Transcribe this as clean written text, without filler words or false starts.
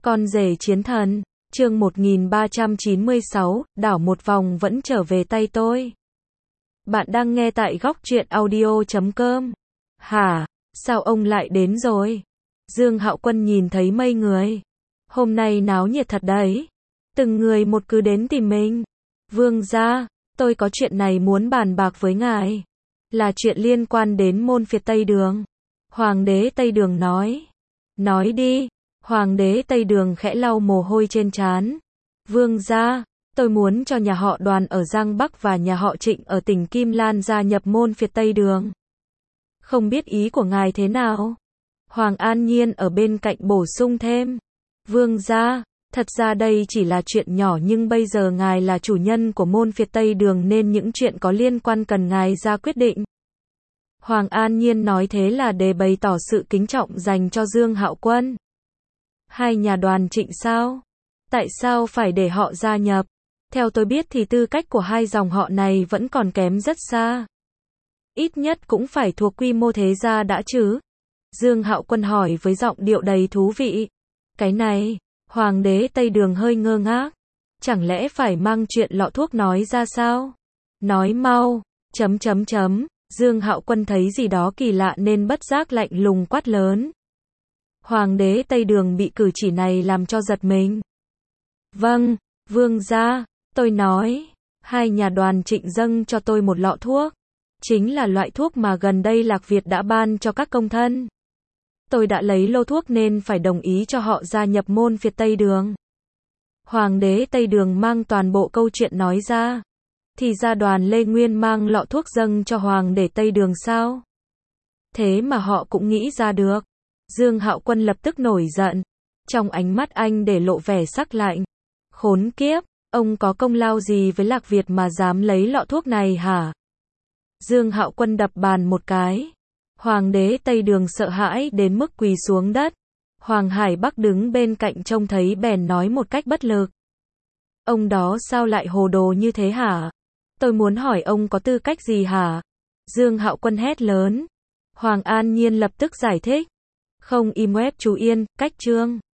Con rể chiến thần, chương 1396, đảo một vòng vẫn trở về tay tôi. Bạn đang nghe tại góc truyện audio.com. Hả, sao ông lại đến rồi? Dương Hạo Quân nhìn thấy mây người. Hôm nay náo nhiệt thật đấy. Từng người một cứ đến tìm mình. Vương gia, tôi có chuyện này muốn bàn bạc với ngài. Là chuyện liên quan đến môn phiệt Tây Đường. Hoàng đế Tây Đường nói. Nói đi. Hoàng đế Tây Đường khẽ lau mồ hôi trên trán. Vương gia, tôi muốn cho nhà họ Đoàn ở Giang Bắc và nhà họ Trịnh ở tỉnh Kim Lan gia nhập môn phiệt Tây Đường. Không biết ý của ngài thế nào? Hoàng An Nhiên ở bên cạnh bổ sung thêm. Vương gia, thật ra đây chỉ là chuyện nhỏ nhưng bây giờ ngài là chủ nhân của môn phiệt Tây Đường nên những chuyện có liên quan cần ngài ra quyết định. Hoàng An Nhiên nói thế là để bày tỏ sự kính trọng dành cho Dương Hạo Quân. Hai nhà Đoàn Trịnh sao? Tại sao phải để họ gia nhập? Theo tôi biết thì tư cách của hai dòng họ này vẫn còn kém rất xa. Ít nhất cũng phải thuộc quy mô thế gia đã chứ? Dương Hạo Quân hỏi với giọng điệu đầy thú vị. Cái này, Hoàng đế Tây Đường hơi ngơ ngác. Chẳng lẽ phải mang chuyện lọ thuốc nói ra sao? Nói mau, ... Dương Hạo Quân thấy gì đó kỳ lạ nên bất giác lạnh lùng quát lớn. Hoàng đế Tây Đường bị cử chỉ này làm cho giật mình. Vâng, vương gia, tôi nói, hai nhà Đoàn Trịnh dâng cho tôi một lọ thuốc. Chính là loại thuốc mà gần đây Lạc Việt đã ban cho các công thân. Tôi đã lấy lô thuốc nên phải đồng ý cho họ gia nhập môn phiệt Tây Đường. Hoàng đế Tây Đường mang toàn bộ câu chuyện nói ra. Thì ra Đoàn Lê Nguyên mang lọ thuốc dâng cho Hoàng đế Tây Đường sao? Thế mà họ cũng nghĩ ra được. Dương Hạo Quân lập tức nổi giận. Trong ánh mắt anh để lộ vẻ sắc lạnh. Khốn kiếp, ông có công lao gì với Lạc Việt mà dám lấy lọ thuốc này hả? Dương Hạo Quân đập bàn một cái. Hoàng đế Tây Đường sợ hãi đến mức quỳ xuống đất. Hoàng Hải Bắc đứng bên cạnh trông thấy bèn nói một cách bất lực. Ông đó sao lại hồ đồ như thế hả? Tôi muốn hỏi ông có tư cách gì hả? Dương Hạo Quân hét lớn. Hoàng An Nhiên lập tức giải thích. Không im web chú yên, cách chương.